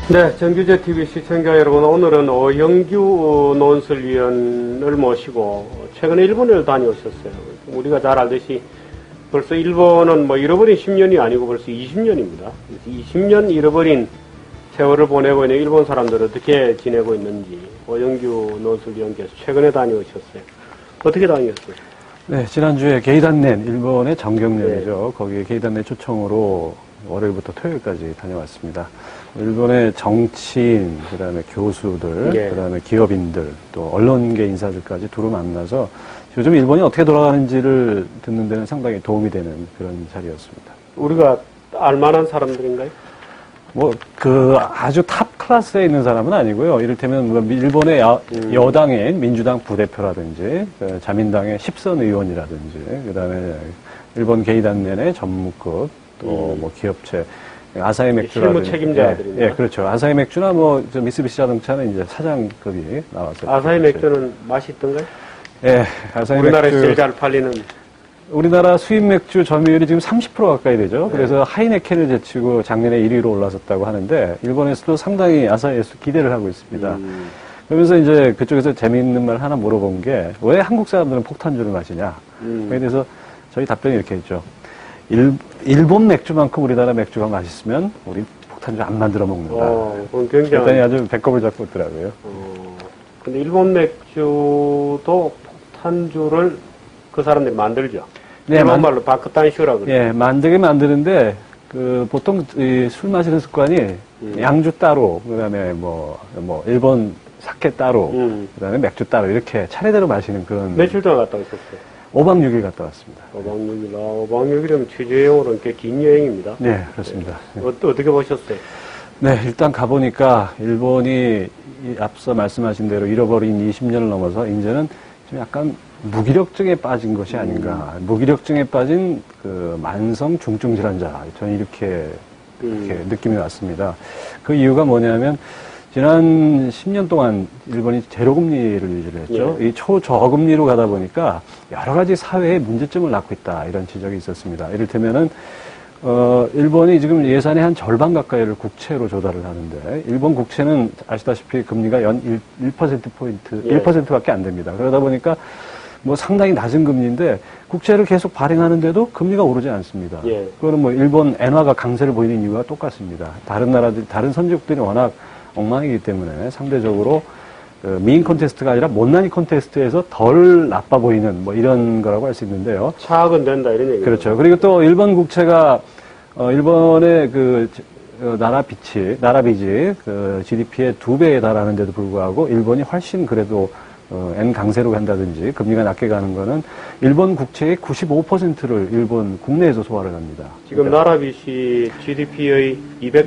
네, 정규제 TV 시청자 여러분, 오늘은 오영규 논설위원을 모시고 최근에 일본을 다녀오셨어요. 우리가 잘 알듯이 벌써 일본은 뭐 잃어버린 10년이 아니고 벌써 20년입니다. 20년 잃어버린 세월을 보내고 있는 일본 사람들은 어떻게 지내고 있는지 오영규 논설위원께서 최근에 다녀오셨어요. 어떻게 다녀오셨어요? 네, 지난주에 게이단넨, 일본의 정경련이죠. 네. 거기에 게이단넨 초청으로 월요일부터 토요일까지 다녀왔습니다. 일본의 정치인, 그 다음에 교수들, 네. 그 다음에 기업인들, 또 언론계 인사들까지 두루 만나서 요즘 일본이 어떻게 돌아가는지를 듣는 데는 상당히 도움이 되는 그런 자리였습니다. 우리가 알만한 사람들인가요? 아주 탑 클래스에 있는 사람은 아니고요. 이를테면, 일본의 여당인 민주당 부대표라든지, 자민당의 10선 의원이라든지, 그 다음에 일본 게이단넨의 전무급, 또 기업체, 아사히 맥주라든지. 실무 책임자들입니다. 예, 그렇죠. 아사히 맥주나 미쓰비시 자동차는 이제 사장급이 나왔어요. 아사히 맥주는 맛이 있던가요? 예, 아사히 우리나라에서 제일 잘 팔리는. 우리나라 수입 맥주 점유율이 지금 30% 가까이 되죠. 네. 그래서 하이네켄을 제치고 작년에 1위로 올라섰다고 하는데, 일본에서도 상당히 아사히에서 기대를 하고 있습니다. 그러면서 이제 그쪽에서 재미있는 말 하나 물어본 게, 왜 한국 사람들은 폭탄주를 마시냐? 그에 대해서 저희 답변이 이렇게 했죠. 일본 맥주만큼 우리나라 맥주가 맛있으면 우리 폭탄주 안 만들어 먹는다. 그건 굉장히. 그랬더니 아주 배꼽을 잡고 있더라고요. 근데 일본 맥주도 폭탄주를 그 사람들이 만들죠. 네, 일본 말로 바크탄슈라고 그래요. 예, 만들긴 만드는데, 보통 술 마시는 습관이 양주 따로, 그 다음에 일본 사케 따로, 그 다음에 맥주 따로, 이렇게 차례대로 마시는 그런. 며칠 동안 갔다 오셨어요? 5박 6일 갔다 왔습니다. 5박 6일, 5박 6일이면 취재여행으로는 꽤 긴 여행입니다. 네, 그렇습니다. 네. 어떻게 보셨어요? 네, 일단 가보니까 일본이 앞서 말씀하신 대로 잃어버린 20년을 넘어서 이제는 좀 약간 무기력증에 빠진 것이 아닌가. 무기력증에 빠진 만성 중증 질환자. 저는 이렇게 느낌이 왔습니다. 그 이유가 뭐냐면, 지난 10년 동안 일본이 제로금리를 유지를 했죠. 이 초저금리로 가다 보니까 여러 가지 사회에 문제점을 낳고 있다. 이런 지적이 있었습니다. 이를테면은, 일본이 지금 예산의 한 절반 가까이를 국채로 조달을 하는데, 일본 국채는 아시다시피 금리가 연 1%포인트, 1%밖에 안 됩니다. 그러다 보니까 상당히 낮은 금리인데, 국채를 계속 발행하는데도 금리가 오르지 않습니다. 그거는 일본 엔화가 강세를 보이는 이유와 똑같습니다. 다른 나라들, 다른 선진국들이 워낙 엉망이기 때문에 상대적으로 미인 콘테스트가 아니라 못난이 콘테스트에서 덜 나빠 보이는 이런 거라고 할 수 있는데요. 차악은 된다 이런 얘기죠. 그렇죠. 그리고 또 일본 국채가 일본의 나라 빚이 GDP의 2배에 달하는데도 불구하고 일본이 훨씬 그래도 N 강세로 간다든지 금리가 낮게 가는 거는 일본 국채의 95%를 일본 국내에서 소화를 합니다. 지금 그러니까 나라 빚이 GDP의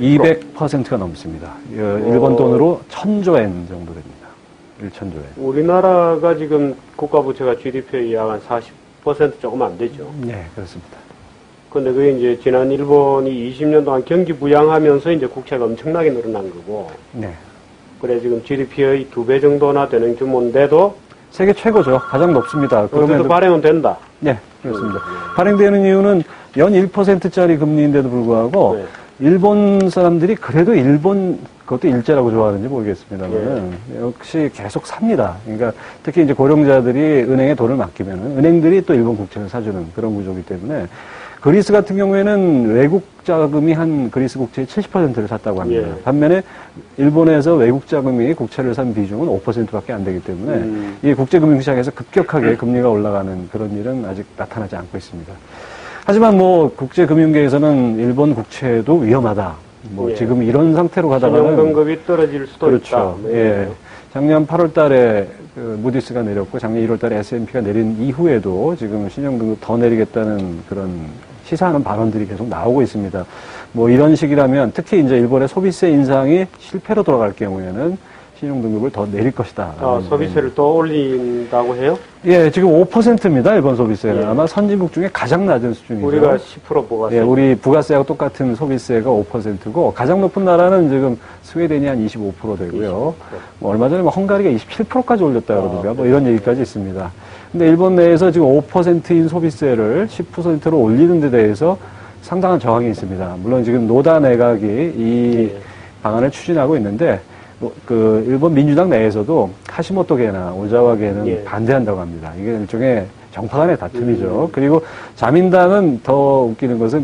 200%가 넘습니다. 일본 돈으로 1,000조 엔 정도 됩니다. 1,000조 엔. 우리나라가 지금 국가 부채가 GDP의 약 한 40% 조금 안 되죠. 네, 그렇습니다. 근데 그게 이제 지난 일본이 20년 동안 경기 부양하면서 이제 국채가 엄청나게 늘어난 거고. 네. 그래 지금 GDP의 2배 정도나 되는 규모인데도 세계 최고죠. 가장 높습니다. 그런데도 발행은 된다. 네, 그렇습니다. 발행되는 이유는 연 1%짜리 금리인데도 불구하고 일본 사람들이 그래도 그것도 일제라고 좋아하는지 모르겠습니다만 역시 계속 삽니다. 그러니까 특히 이제 고령자들이 은행에 돈을 맡기면은 은행들이 또 일본 국채를 사주는 그런 구조이기 때문에 그리스 같은 경우에는 외국 자금이 한 그리스 국채의 70%를 샀다고 합니다. 반면에 일본에서 외국 자금이 국채를 산 비중은 5%밖에 안 되기 때문에 이 국제금융시장에서 급격하게 금리가 올라가는 그런 일은 아직 나타나지 않고 있습니다. 하지만 국제금융계에서는 일본 국채도 위험하다. 지금 이런 상태로 가다가는 신용등급이 떨어질 수도 그렇죠. 있다. 예. 작년 8월 달에 무디스가 내렸고 작년 1월 달에 S&P가 내린 이후에도 지금 신용등급 더 내리겠다는 그런 시사하는 발언들이 계속 나오고 있습니다. 이런 식이라면 특히 이제 일본의 소비세 인상이 실패로 돌아갈 경우에는 신용등급을 더 내릴 것이다. 소비세를 더 올린다고 해요? 예, 지금 5%입니다. 일본 소비세는. 아마 선진국 중에 가장 낮은 수준이죠. 우리가 10% 부가세. 예, 우리 부가세하고 똑같은 소비세가 5%고 가장 높은 나라는 지금 스웨덴이 한 25% 되고요. 20%. 얼마 전에 헝가리가 27%까지 올렸다 그러더라고요. 이런 얘기까지 있습니다. 근데 일본 내에서 지금 5%인 소비세를 10%로 올리는 데 대해서 상당한 저항이 있습니다. 물론 지금 노다 내각이 이 방안을 추진하고 있는데 그 일본 민주당 내에서도 하시모토계나 오자와계는 예. 반대한다고 합니다. 이게 일종의 정파 간의 다툼이죠. 그리고 자민당은 더 웃기는 것은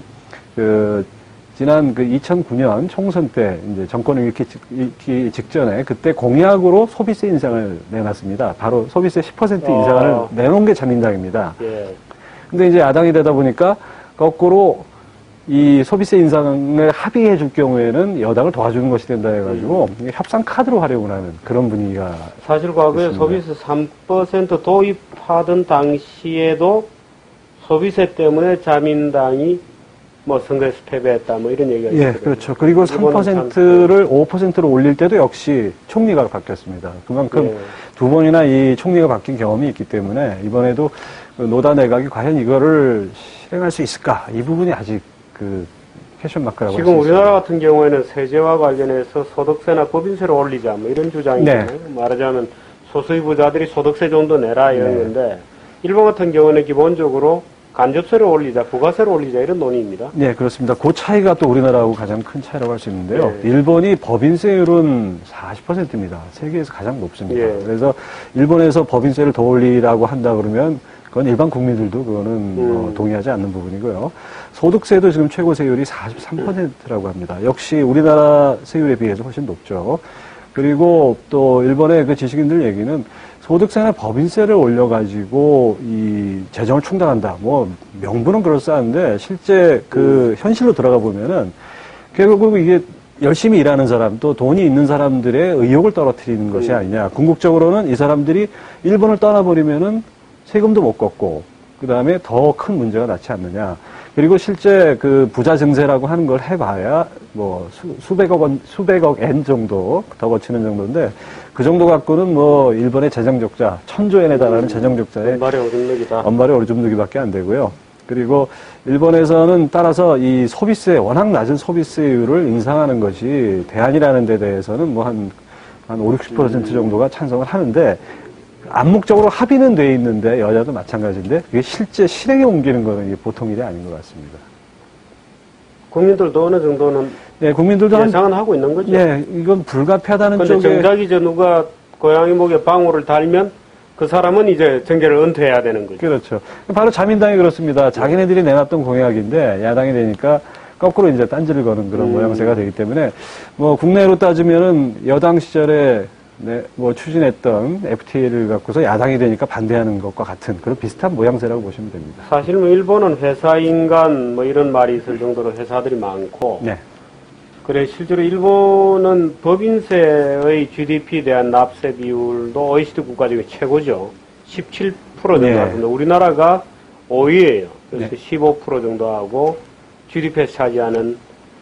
지난 2009년 총선 때 이제 정권을 잃기 직전에 그때 공약으로 소비세 인상을 내놨습니다. 바로 소비세 10% 인상을 내놓은 게 자민당입니다. 예. 근데 이제 야당이 되다 보니까 거꾸로 이 소비세 인상을 합의해 줄 경우에는 여당을 도와주는 것이 된다 해가지고 협상 카드로 활용을 하는 그런 분위기가 사실 과거에 있습니다. 소비세 3% 도입하던 당시에도 소비세 때문에 자민당이 뭐 선거에서 패배했다 뭐 이런 얘기가 있어요. 예, 그렇죠. 그리고 3%를 5%로 올릴 때도 역시 총리가 바뀌었습니다. 그만큼 예. 두 번이나 이 총리가 바뀐 경험이 있기 때문에 이번에도 노다 내각이 과연 이거를 실행할 수 있을까? 이 부분이 아직 퀘션 마크라고 할 수 지금 있습니다. 우리나라 같은 경우에는 세제와 관련해서 소득세나 법인세를 올리자 뭐 이런 주장이잖아요. 네. 말하자면 소수의 부자들이 소득세 정도 내라 이런 네. 건데 일본 같은 경우는 기본적으로 간접세를 올리자, 부가세를 올리자 이런 논의입니다. 네, 그렇습니다. 그 차이가 또 우리나라하고 가장 큰 차이라고 할 수 있는데요. 네. 일본이 법인세율은 40%입니다. 세계에서 가장 높습니다. 예. 그래서 일본에서 법인세를 더 올리라고 한다 그러면 그건 일반 국민들도 그거는 동의하지 않는 부분이고요. 소득세도 지금 최고 세율이 43%라고 합니다. 역시 우리나라 세율에 비해서 훨씬 높죠. 그리고 또 일본의 그 지식인들 얘기는 소득세나 법인세를 올려가지고 이 재정을 충당한다. 뭐 명분은 그럴싸한데 실제 현실로 들어가 보면은 결국 이게 열심히 일하는 사람 또 돈이 있는 사람들의 의욕을 떨어뜨리는 것이 아니냐. 궁극적으로는 이 사람들이 일본을 떠나버리면은 세금도 못 걷고 그 다음에 더 큰 문제가 낳지 않느냐. 그리고 실제 부자 증세라고 하는 걸 해봐야 뭐 수백억 엔 정도 더 거치는 정도인데 그 정도 갖고는 뭐 일본의 재정적자 1,000조엔에 달하는 재정적자의 엄발의 오줌누기다. 엄발의 오줌누기밖에 안 되고요. 그리고 일본에서는 따라서 이 소비세 워낙 낮은 소비세율을 인상하는 것이 대안이라는 데 대해서는 뭐 한 5, 60% 정도가 찬성을 하는데 암묵적으로 합의는 돼 있는데 여자도 마찬가지인데 그게 실제 실행에 옮기는 거는 이게 보통 일이 아닌 것 같습니다. 국민들도 어느 정도는 네, 국민들도 예상은 하고 있는 거죠. 네, 이건 불가피하다는 근데 쪽에 정작 이제 누가 고양이 목에 방울을 달면 그 사람은 이제 정계를 은퇴해야 되는 거죠. 그렇죠. 바로 자민당이 그렇습니다. 자기네들이 내놨던 공약인데 야당이 되니까 거꾸로 이제 딴지를 거는 그런 모양새가 되기 때문에 뭐 국내로 따지면은 여당 시절에 뭐 추진했던 FTA를 갖고서 야당이 되니까 반대하는 것과 같은 그런 비슷한 모양새라고 보시면 됩니다. 사실 뭐 일본은 회사인간 뭐 이런 말이 있을 정도로 회사들이 많고 네. 그래 실제로 일본은 법인세의 GDP에 대한 납세 비율도 OECD 국가 중에 최고죠. 17% 정도 네. 같은데 우리나라가 5위예요. 그래서 네. 15% 정도 하고 GDP에서 차지하는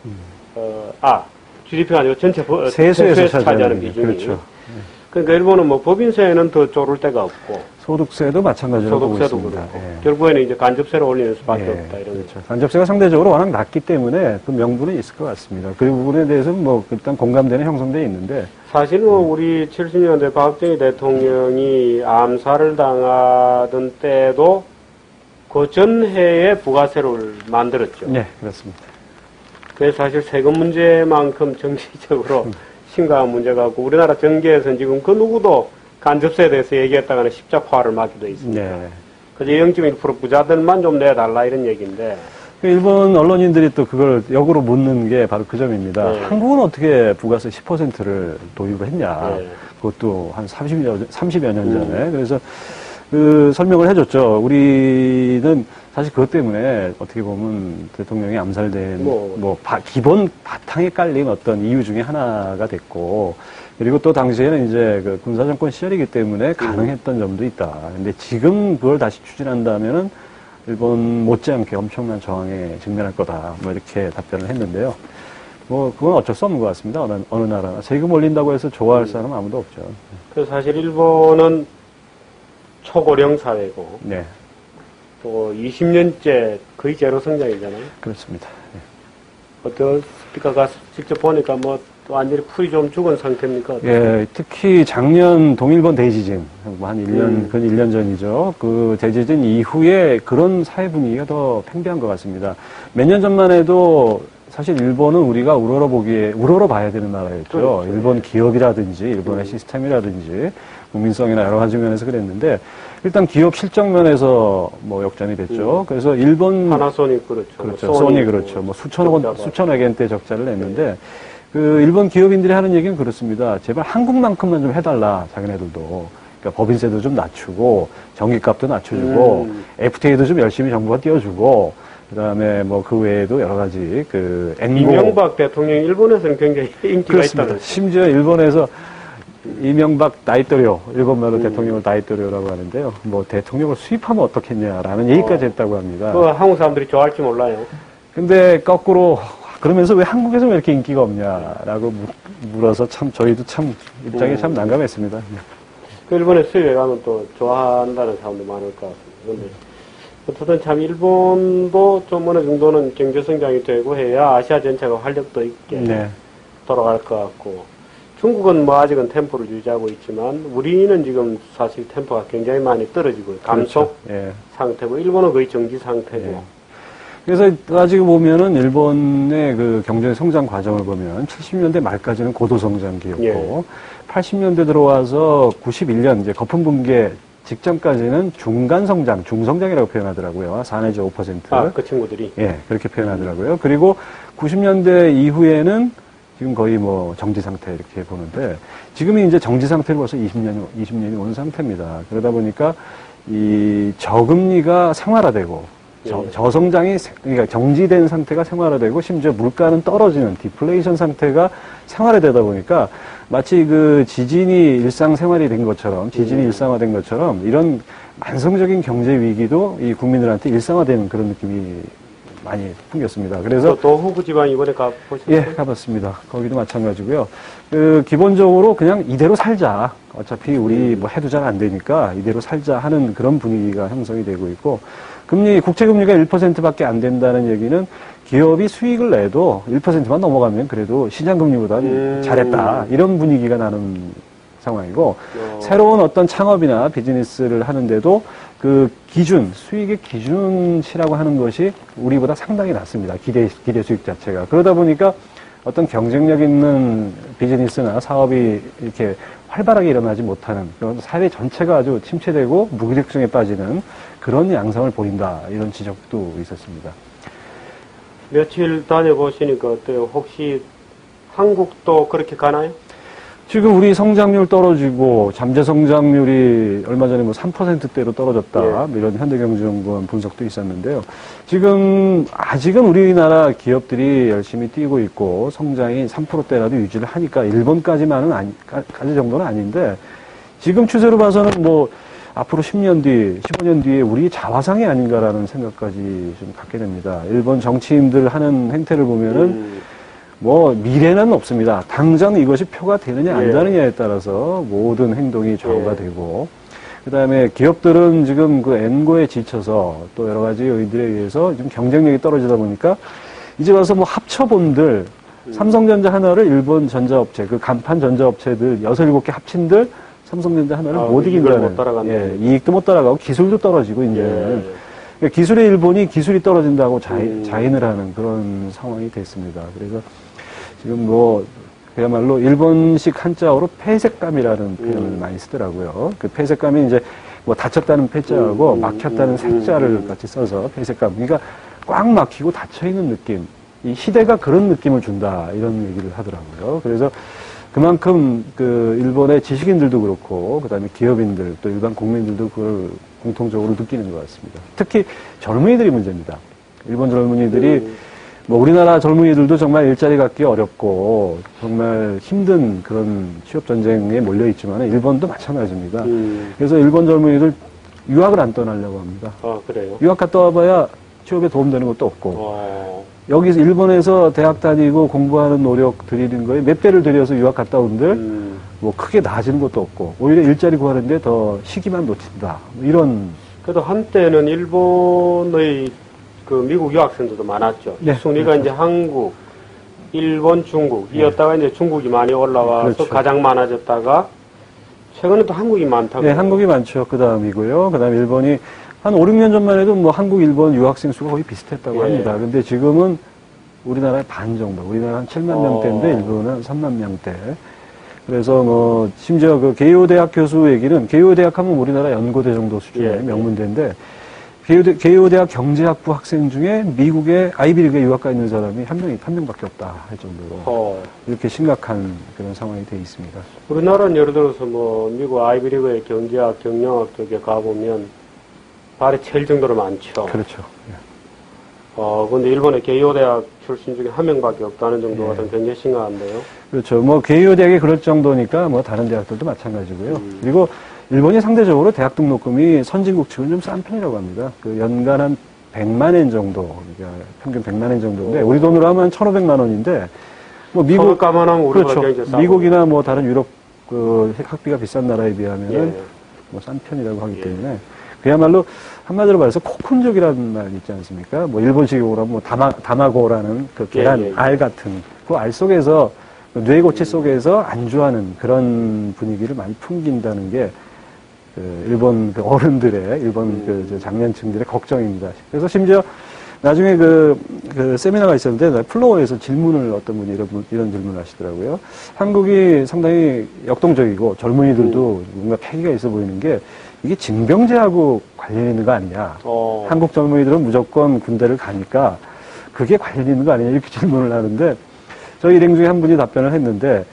GDP가 아니고 전체 세수에서 차지하는 비중이. 그렇죠. 그러니까 일본은 뭐 법인세는 더 쪼를 데가 없고 소득세도 마찬가지로 보고 소득세도 있습니다. 그렇고 예. 결국에는 이제 간접세를 올리는 수밖에 예, 없다 이런. 그렇죠. 간접세가 상대적으로 워낙 낮기 때문에 그 명분은 있을 것 같습니다. 그 부분에 대해서는 뭐 일단 공감대는 형성돼 있는데 사실은 우리 70년대 박정희 대통령이 암살을 당하던 때도 그 전해에 부가세를 만들었죠. 네, 그렇습니다. 그래서 사실 세금 문제만큼 정치적으로 심각한 문제가 없고 우리나라 정계에서는 지금 그 누구도 간접세에 대해서 얘기했다가는 십자화를 맞게 돼 있습니다. 네. 그래서 0.1% 부자들만 좀 내달라 이런 얘기인데 일본 언론인들이 또 그걸 역으로 묻는 게 바로 그 점입니다. 네. 한국은 어떻게 부가세 10%를 도입을 했냐. 네. 그것도 한 30여 년 전에. 그래서 설명을 해줬죠. 우리는 사실 그것 때문에 어떻게 보면 대통령이 암살된 기본 바탕에 깔린 어떤 이유 중에 하나가 됐고 그리고 또 당시에는 이제 그 군사정권 시절이기 때문에 가능했던 점도 있다. 근데 지금 그걸 다시 추진한다면은 일본 못지않게 엄청난 저항에 직면할 거다. 뭐 이렇게 답변을 했는데요. 뭐 그건 어쩔 수 없는 것 같습니다. 어느 나라나 세금 올린다고 해서 좋아할 사람은 아무도 없죠. 그래서 사실 일본은 초고령 사회고 네, 또 20년째 거의 제로 성장이잖아요. 그렇습니다. 네. 어떻습니까? 가서 직접 보니까 뭐 완전히 풀이 좀 죽은 상태입니까? 예, 특히 작년 동일본 대지진, 뭐 한 1년, 근 1년 전이죠. 그 대지진 이후에 그런 사회 분위기가 더 팽배한 것 같습니다. 몇 년 전만 해도 사실 일본은 우리가 우러러봐야 되는 나라였죠. 그렇죠. 일본 기업이라든지, 일본의 시스템이라든지, 국민성이나 여러 가지 면에서 그랬는데, 일단 기업 실적 면에서 뭐 역전이 됐죠. 그래서 일본. 파나소닉 그렇죠. 그렇죠. 소니 그렇죠. 뭐 수천억 엔대 적자를 냈는데, 그 일본 기업인들이 하는 얘기는 그렇습니다. 제발 한국만큼만 좀 해달라, 자기네들도. 그러니까 법인세도 좀 낮추고, 전기값도 낮춰주고, FTA도 좀 열심히 정부가 띄워주고, 그 다음에 뭐 그 외에도 여러 가지 그 이명박 대통령 일본에서는 굉장히 인기가 있다는. 심지어 일본에서 이명박 다이토리오, 일본말로 대통령을 다이토리오라고 하는데요. 뭐 대통령을 수입하면 어떻겠냐라는 얘기까지 했다고 합니다. 그 한국 사람들이 좋아할지 몰라요. 근데 거꾸로 그러면서 왜 한국에서 왜 이렇게 인기가 없냐라고 물어서 참 저희도 참 입장이 참 난감했습니다. 그 일본에 수입에 가면 또 좋아한다는 사람도 많을 것 같습니다. 그런데 어쨌든 참 일본도 좀 어느 정도는 경제 성장이 되고 해야 아시아 전체가 활력도 있게 네. 돌아갈 것 같고, 중국은 뭐 아직은 tem포를 유지하고 있지만 우리는 지금 사실 템포가 굉장히 많이 떨어지고 감속 그렇죠. 예. 상태고, 일본은 거의 정지 상태고. 예. 그래서 따지고 보면은 일본의 그 경제 성장 과정을 보면 70년대 말까지는 고도 성장 기였고 80년대 들어와서 91년 이제 거품 붕괴 직전까지는 중간 성장, 중성장이라고 표현하더라고요. 4 내지 5%. 아, 그 친구들이. 예, 그렇게 표현하더라고요. 그리고 90년대 이후에는 지금 거의 뭐 정지 상태 이렇게 보는데, 지금이 이제 정지 상태로 벌써 20년이 온 상태입니다. 그러다 보니까 이 저금리가 생활화되고, 저성장이, 그러니까 정지된 상태가 생활화되고, 심지어 물가는 떨어지는 디플레이션 상태가 생활화되다 보니까 마치 그 지진이 일상생활이 된 것처럼, 지진이 일상화된 것처럼 이런 만성적인 경제 위기도 이 국민들한테 일상화되는 그런 느낌이 많이 풍겼습니다. 그래서 또 호구 지방 이번에 가보셨어요? 예, 가봤습니다. 거기도 마찬가지고요. 그 기본적으로 그냥 이대로 살자. 어차피 우리 뭐 해도 잘 안 되니까 이대로 살자 하는 그런 분위기가 형성이 되고 있고, 국채 금리가 1%밖에 안 된다는 얘기는 기업이 수익을 내도 1%만 넘어가면 그래도 시장 금리보다 잘했다. 이런 분위기가 나는 상황이고, 새로운 어떤 창업이나 비즈니스를 하는데도 그 수익의 기준치라고 하는 것이 우리보다 상당히 낮습니다. 기대 수익 자체가. 그러다 보니까 어떤 경쟁력 있는 비즈니스나 사업이 이렇게 활발하게 일어나지 못하는, 그런 사회 전체가 아주 침체되고 무기력증에 빠지는 그런 양상을 보인다. 이런 지적도 있었습니다. 며칠 다녀보시니까 어때요? 혹시 한국도 그렇게 가나요? 지금 우리 성장률 떨어지고 잠재 성장률이 얼마 전에 뭐 3%대로 떨어졌다. 이런 현대경제연구원 분석도 있었는데요. 지금 아직은 우리나라 기업들이 열심히 뛰고 있고 성장이 3%대라도 유지를 하니까 일본까지만은 까지 정도는 아닌데, 지금 추세로 봐서는 뭐 앞으로 10년 뒤, 15년 뒤에 우리 자화상이 아닌가라는 생각까지 좀 갖게 됩니다. 일본 정치인들 하는 행태를 보면은 뭐 미래는 없습니다. 당장 이것이 표가 되느냐 안 되느냐에 따라서 모든 행동이 좌우가 되고, 그다음에 기업들은 지금 그 엔고에 지쳐서 또 여러 가지 요인들에 의해서 좀 경쟁력이 떨어지다 보니까 이제 와서 뭐 합쳐본들 삼성전자 하나를 일본 전자업체, 그 간판 전자업체들 6, 7개 합친들 삼성전자 하나를 못 이긴다는, 이익도 못 따라가고 기술도 떨어지고 이제는 그러니까 기술의 일본이 기술이 떨어진다고 자인을 하는 그런 상황이 됐습니다. 그래서 지금 뭐 그야말로 일본식 한자어로 폐색감이라는 표현을 많이 쓰더라고요. 그 폐색감이 이제 뭐 닫혔다는 폐자하고 막혔다는 색자를 같이 써서 폐색감. 그러니까 꽉 막히고 닫혀있는 느낌. 이 시대가 그런 느낌을 준다. 이런 얘기를 하더라고요. 그래서 그만큼 그 일본의 지식인들도 그렇고, 그 다음에 기업인들, 또 일반 국민들도 그걸 공통적으로 느끼는 것 같습니다. 특히 젊은이들이 문제입니다. 일본 젊은이들이 뭐 우리나라 젊은이들도 정말 일자리 갖기 어렵고 정말 힘든 그런 취업 전쟁에 몰려 있지만 일본도 마찬가지입니다. 그래서 일본 젊은이들 유학을 안 떠나려고 합니다. 아, 그래요? 유학 갔다 와봐야 취업에 도움되는 것도 없고, 여기서 일본에서 대학 다니고 공부하는 노력 들이는 거에 몇 배를 들여서 유학 갔다 온들 뭐 크게 나아지는 것도 없고, 오히려 일자리 구하는데 더 시기만 놓친다. 이런. 그래도 한때는 일본의 그 미국 유학생들도 많았죠. 순위가 그렇죠. 이제 한국, 일본, 중국 이었다가 이제 중국이 많이 올라와서 그렇죠. 가장 많아졌다가 최근에 또 한국이 많다고. 네, 한국이 많죠. 그 다음이고요. 그 다음에 일본이 한 5, 6년 전만 해도 뭐 한국, 일본 유학생 수가 거의 비슷했다고 합니다. 근데 지금은 우리나라의 반 정도. 우리나라 한 7만 명대인데 일본은 한 3만 명대. 그래서 뭐 심지어 그 게이오 대학 교수 얘기는 게이오 대학 하면 우리나라 연고대 정도 수준의 명문대인데 게이오 대학 경제학부 학생 중에 미국의 아이비리그에 유학 가 있는 사람이 한 명밖에 없다 할 정도로 이렇게 심각한 그런 상황이 돼 있습니다. 우리나라는 예를 들어서 뭐 미국 아이비리그의 경제학, 경영학 쪽에 가보면 발이 찰 정도로 많죠. 그렇죠. 근데 일본의 게이오 대학 출신 중에 한 명밖에 없다는 정도가 좀 굉장히 심각한데요. 그렇죠. 뭐 게이오 대학이 그럴 정도니까 뭐 다른 대학들도 마찬가지고요. 그리고 일본이 상대적으로 대학 등록금이 선진국 치고는 좀 싼 편이라고 합니다. 그 연간 한 100만 엔 정도, 그러니까 평균 100만 엔 정도인데 우리 돈으로 하면 1,500만 원인데 뭐 미국 감안하면 우리보다 그렇죠. 미국이나 뭐 다른 유럽 그 학비가 비싼 나라에 비하면은 뭐 싼 편이라고 하기 때문에 그야말로 한마디로 말해서 코쿤족이라는 말 있지 않습니까? 뭐 일본식으로 하면 뭐 다마고라는 그 계란 알 같은 그 알 속에서 뇌고치 속에서 안주하는 그런 분위기를 많이 풍긴다는 게 그 일본 그 어른들의 일본 그 장년층들의 걱정입니다. 그래서 심지어 나중에 그 세미나가 있었는데 플로어에서 질문을 어떤 분이 이런 질문을 하시더라고요. 한국이 상당히 역동적이고 젊은이들도 뭔가 패기가 있어 보이는 게 이게 징병제하고 관련 있는 거 아니냐. 한국 젊은이들은 무조건 군대를 가니까 그게 관련 있는 거 아니냐 이렇게 질문을 하는데 저희 일행 중에 한 분이 답변을 했는데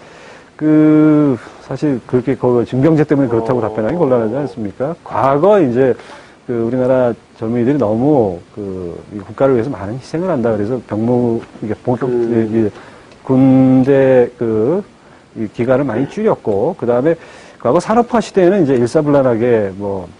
사실 그렇게 징병제 때문에 그렇다고 답변하기 곤란하지 않습니까? 과거 이제 우리나라 젊은이들이 너무 이 국가를 위해서 많은 희생을 한다 그래서 이게 군대 이 기간을 많이 줄였고 그다음에 과거 산업화 시대에는 이제 일사불란하게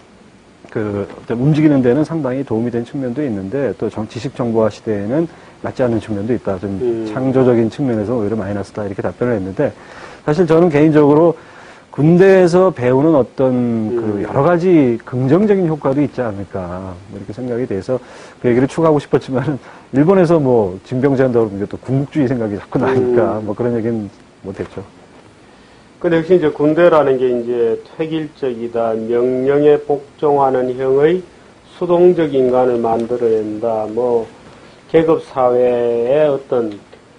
움직이는 데는 상당히 도움이 된 측면도 있는데 또 지식 정보화 시대에는 맞지 않는 측면도 있다. 좀 창조적인 측면에서 오히려 마이너스다 이렇게 답변을 했는데 사실 저는 개인적으로 군대에서 배우는 어떤 여러 가지 긍정적인 효과도 있지 않을까 이렇게 생각이 돼서 그 얘기를 추가하고 싶었지만 일본에서 뭐 징병제 한다고 그러면 또 군국주의 생각이 자꾸 나니까 뭐 그런 얘기는 못했죠. 근데 역시 이제 군대라는 게 이제 획일적이다, 명령에 복종하는 형의 수동적 인간을 만들어낸다, 뭐 계급 사회의 어떤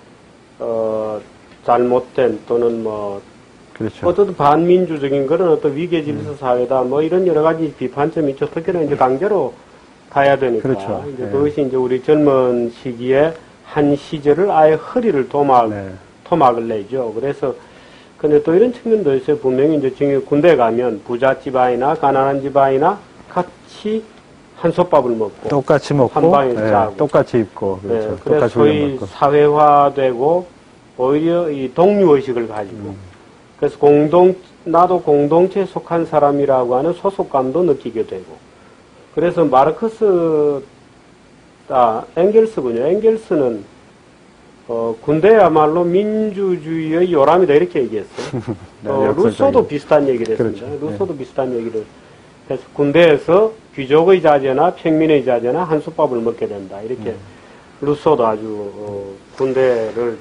잘못된 또는 뭐 그렇죠. 어떤 반민주적인 그런 어떤 위계 질서 사회다, 뭐 이런 여러 가지 비판점이 있죠. 특히나 이제 강제로 가야 되니까. 그렇죠. 이제 그것이 이제 우리 젊은 시기에 한 시절을 아예 허리를 토막을 내죠. 그래서 근데 또 이런 측면도 있어요. 분명히 이제 군대 가면 부잣 집안이나 가난한 집안이나 같이 한솥밥을 먹고 똑같이 먹고 한 방에 자고 똑같이 입고 그렇죠. 그래서 소위 사회화되고 오히려 이 동료의식을 가지고 그래서 나도 공동체에 속한 사람이라고 하는 소속감도 느끼게 되고 그래서 엥겔스군요. 엥겔스는 군대야말로 민주주의의 요람이다 이렇게 얘기했어요. 루소도 비슷한 얘기를 했습니다. 그렇죠. 루소도 비슷한 얘기를 해서 군대에서 귀족의 자제나 평민의 자제나 한솥밥을 먹게 된다. 이렇게 루소도 아주 군대를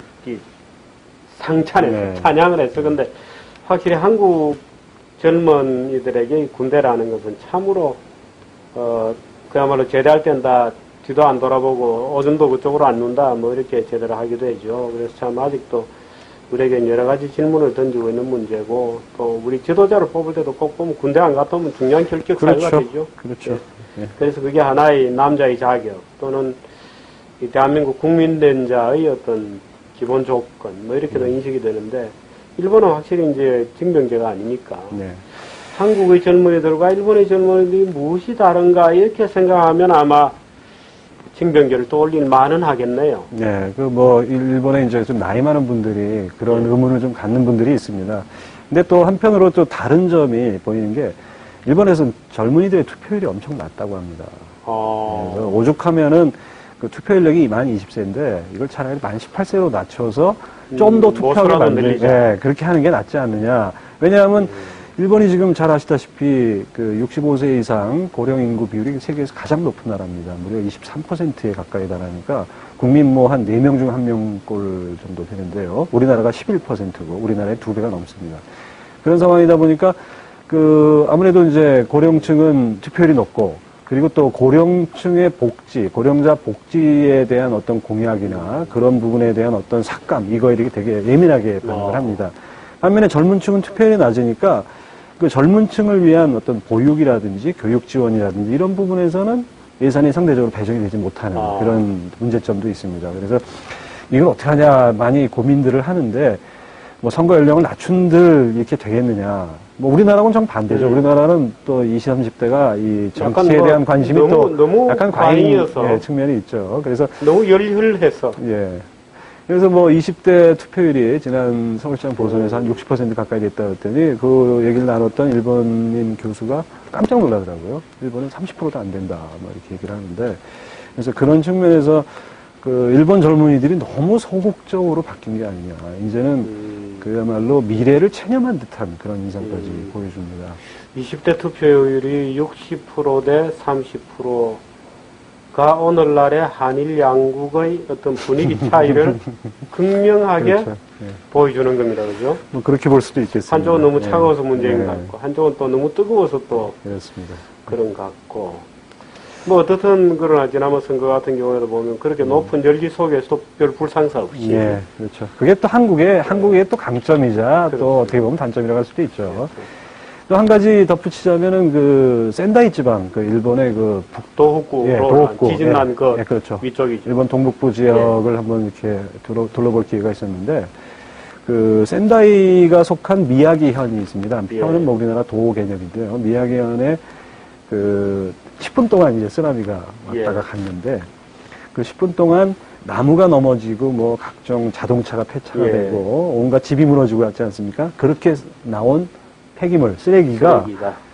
찬양을 했어. 근데 확실히 한국 젊은이들에게 군대라는 것은 참으로 그야말로 제대할 땐 다 뒤도 안 돌아보고 오줌도 그쪽으로 안 눈다 뭐 이렇게 제대로 하기도 하죠. 그래서 참 아직도 우리에게 여러 가지 질문을 던지고 있는 문제고 또 우리 지도자를 뽑을 때도 꼭 보면 군대 안 갔다 오면 중요한 결격 사유가 되죠. 그렇죠. 네. 그래서 그게 하나의 남자의 자격 또는 이 대한민국 국민된 자의 어떤 기본 조건 뭐 이렇게도 인식이 되는데 일본은 확실히 이제 징병제가 아니니까 한국의 젊은이들과 일본의 젊은이들이 무엇이 다른가 이렇게 생각하면 아마 징병제를 떠올릴 만은 하겠네요. 네, 일본에 이제 좀 나이 많은 분들이 그런 의문을 좀 갖는 분들이 있습니다. 근데 또 한편으로 또 다른 점이 보이는 게 일본에서는 젊은이들의 투표율이 엄청 낮다고 합니다. 그래서 오죽하면은 그 투표연령이 만 20세인데 이걸 차라리 만 18세로 낮춰서 좀 더 투표하게 만들자. 그렇게 하는 게 낫지 않느냐. 왜냐하면 일본이 지금 잘 아시다시피 그 65세 이상 고령 인구 비율이 세계에서 가장 높은 나라입니다. 무려 23%에 가까이 달하니까 국민 뭐 한 4명 중 1명꼴 정도 되는데요. 우리나라가 11%고 우리나라의 2배가 넘습니다. 그런 상황이다 보니까 아무래도 이제 고령층은 투표율이 높고 그리고 또 고령층의 복지, 고령자 복지에 대한 어떤 공약이나 그런 부분에 대한 어떤 삭감, 이거에 되게 예민하게 반응을 합니다. 반면에 젊은 층은 투표율이 낮으니까 그 젊은 층을 위한 어떤 보육이라든지 교육 지원이라든지 이런 부분에서는 예산이 상대적으로 배정이 되지 못하는 그런 문제점도 있습니다. 그래서 이걸 어떻게 하냐 많이 고민들을 하는데 뭐 선거 연령을 낮춘들 이렇게 되겠느냐. 뭐 우리나라는 정반대죠. 우리나라는 또 20, 30대가 이 정치에 대한 관심이 너무 약간 과잉 측면이 있죠. 그래서 너무 열혈해서. 예. 그래서 뭐 20대 투표율이 지난 서울시장 보선에서 한 60% 가까이 됐다 그랬더니 그 얘기를 나눴던 일본인 교수가 깜짝 놀라더라고요. 일본은 30%도 안 된다. 뭐 이렇게 얘기를 하는데. 그래서 그런 측면에서 그 일본 젊은이들이 너무 소극적으로 바뀐 게 아니냐. 이제는 그야말로 미래를 체념한 듯한 그런 인상까지 보여줍니다. 20대 투표율이 60% 대 30%가 오늘날의 한일 양국의 어떤 분위기 차이를 극명하게 그렇죠. 네. 보여주는 겁니다. 그죠? 뭐 그렇게 볼 수도 있겠습니다. 한쪽은 너무 차가워서 문제인 것 같고, 한쪽은 또 너무 뜨거워서 또 그렇습니다. 그런 것 같고. 뭐 어떻든 그러나 지난번 선거 같은 경우에도 보면 그렇게 높은 열기 속에서도 별 불상사 없이. 예, 그렇죠. 그게 또 한국의 또 강점이자 그렇죠. 또 어떻게 보면 단점이라고 할 수도 있죠. 그렇죠. 또 한 가지 덧붙이자면은 그 센다이 지방, 그 일본의 그 도호쿠로 지진난 그렇죠. 위쪽이죠. 일본 동북부 지역을 한번 이렇게 둘러볼 기회가 있었는데 그 센다이가 속한 미야기현이 있습니다. 현은 뭐 우리나라 도 개념인데요. 미야기현에 그 10분 동안 이제 쓰나미가 왔다가 갔는데 그 10분 동안 나무가 넘어지고 뭐 각종 자동차가 폐차가 되고 온갖 집이 무너지고 왔지 않습니까? 그렇게 나온 폐기물, 쓰레기가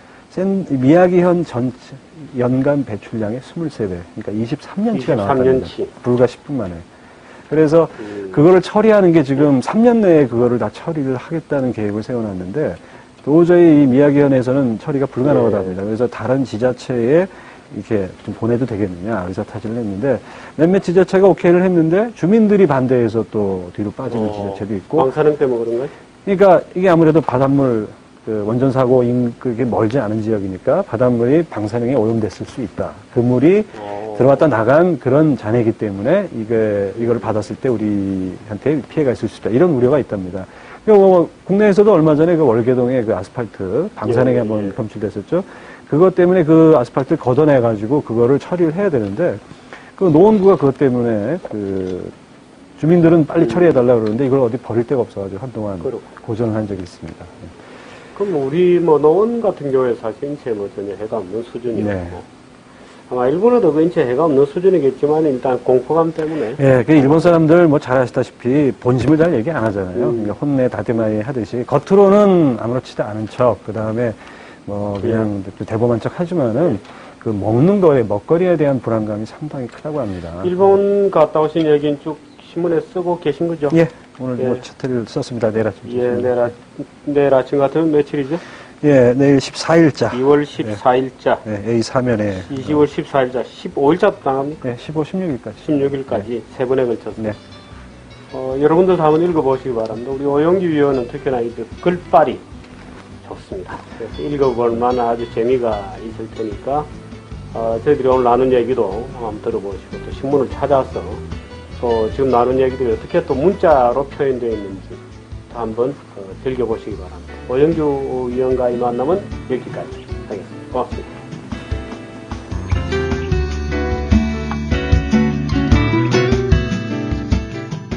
미야기현 전체 연간 배출량의 23배, 그러니까 23년치가 나왔답니다. 불과 10분 만에. 그래서 그거를 처리하는 게 지금 3년 내에 그거를 다 처리를 하겠다는 계획을 세워놨는데 도저히 이 미야기현에서는 처리가 불가능하답니다. 그래서 다른 지자체에 이렇게 좀 보내도 되겠느냐 의사타진을 했는데 몇몇 지자체가 오케이를 했는데 주민들이 반대해서 또 뒤로 빠지는 지자체도 있고. 방사능 때문에 그런가요? 그러니까 이게 아무래도 바닷물 그 원전 사고 그게 멀지 않은 지역이니까 바닷물이 방사능에 오염됐을 수 있다. 그 물이 들어왔다 나간 그런 잔해이기 때문에 이걸 받았을 때 우리한테 피해가 있을 수 있다. 이런 우려가 있답니다. 뭐 국내에서도 얼마 전에 그 월계동에 그 아스팔트 방사능이 한번 검출됐었죠. 그것 때문에 그 아스팔트를 걷어내가지고 그거를 처리를 해야 되는데 그 노원구가 그것 때문에 그 주민들은 빨리 처리해달라고 그러는데 이걸 어디 버릴 데가 없어가지고 한동안 고전을 한 적이 있습니다. 그럼 우리 뭐 노원 같은 경우에 사실 인체에 뭐 전혀 해가 없는 수준이고 아마 일본에도 그 인체에 해가 없는 수준이겠지만 일단 공포감 때문에. 예, 그 일본 사람들 뭐 잘 아시다시피 본심을 잘 얘기 안 하잖아요. 그러니까 혼내 다대마이 하듯이 겉으로는 아무렇지도 않은 척, 그 다음에 뭐 그냥 대범한 척 하지만은 그 먹는 거에 먹거리에 대한 불안감이 상당히 크다고 합니다. 일본 갔다 오신 얘기는 쭉 신문에 쓰고 계신 거죠? 예, 오늘 뭐 차트를 썼습니다. 내일 아침. 예, 내일 아침 같으면 며칠이죠? 예, 내일 14일자. 2월 14일자. 예, A3면에. 2월 14일자, 15일자 나갑니까? 예, 15, 16일까지. 16일까지 세 번에 걸쳐서. 네. 여러분들도 한번 읽어보시기 바랍니다. 우리 오영기 위원은 특히나 이 글빨이 좋습니다. 그래서 읽어볼 만한 아주 재미가 있을 테니까, 저희들이 오늘 나눈 얘기도 한번 들어보시고, 또 신문을 찾아서, 또 지금 나눈 얘기들이 어떻게 또 문자로 표현되어 있는지 또 한번 즐겨보시기 바랍니다. 오영규 위원과의 만남은 여기까지 하겠습니다. 고맙습니다.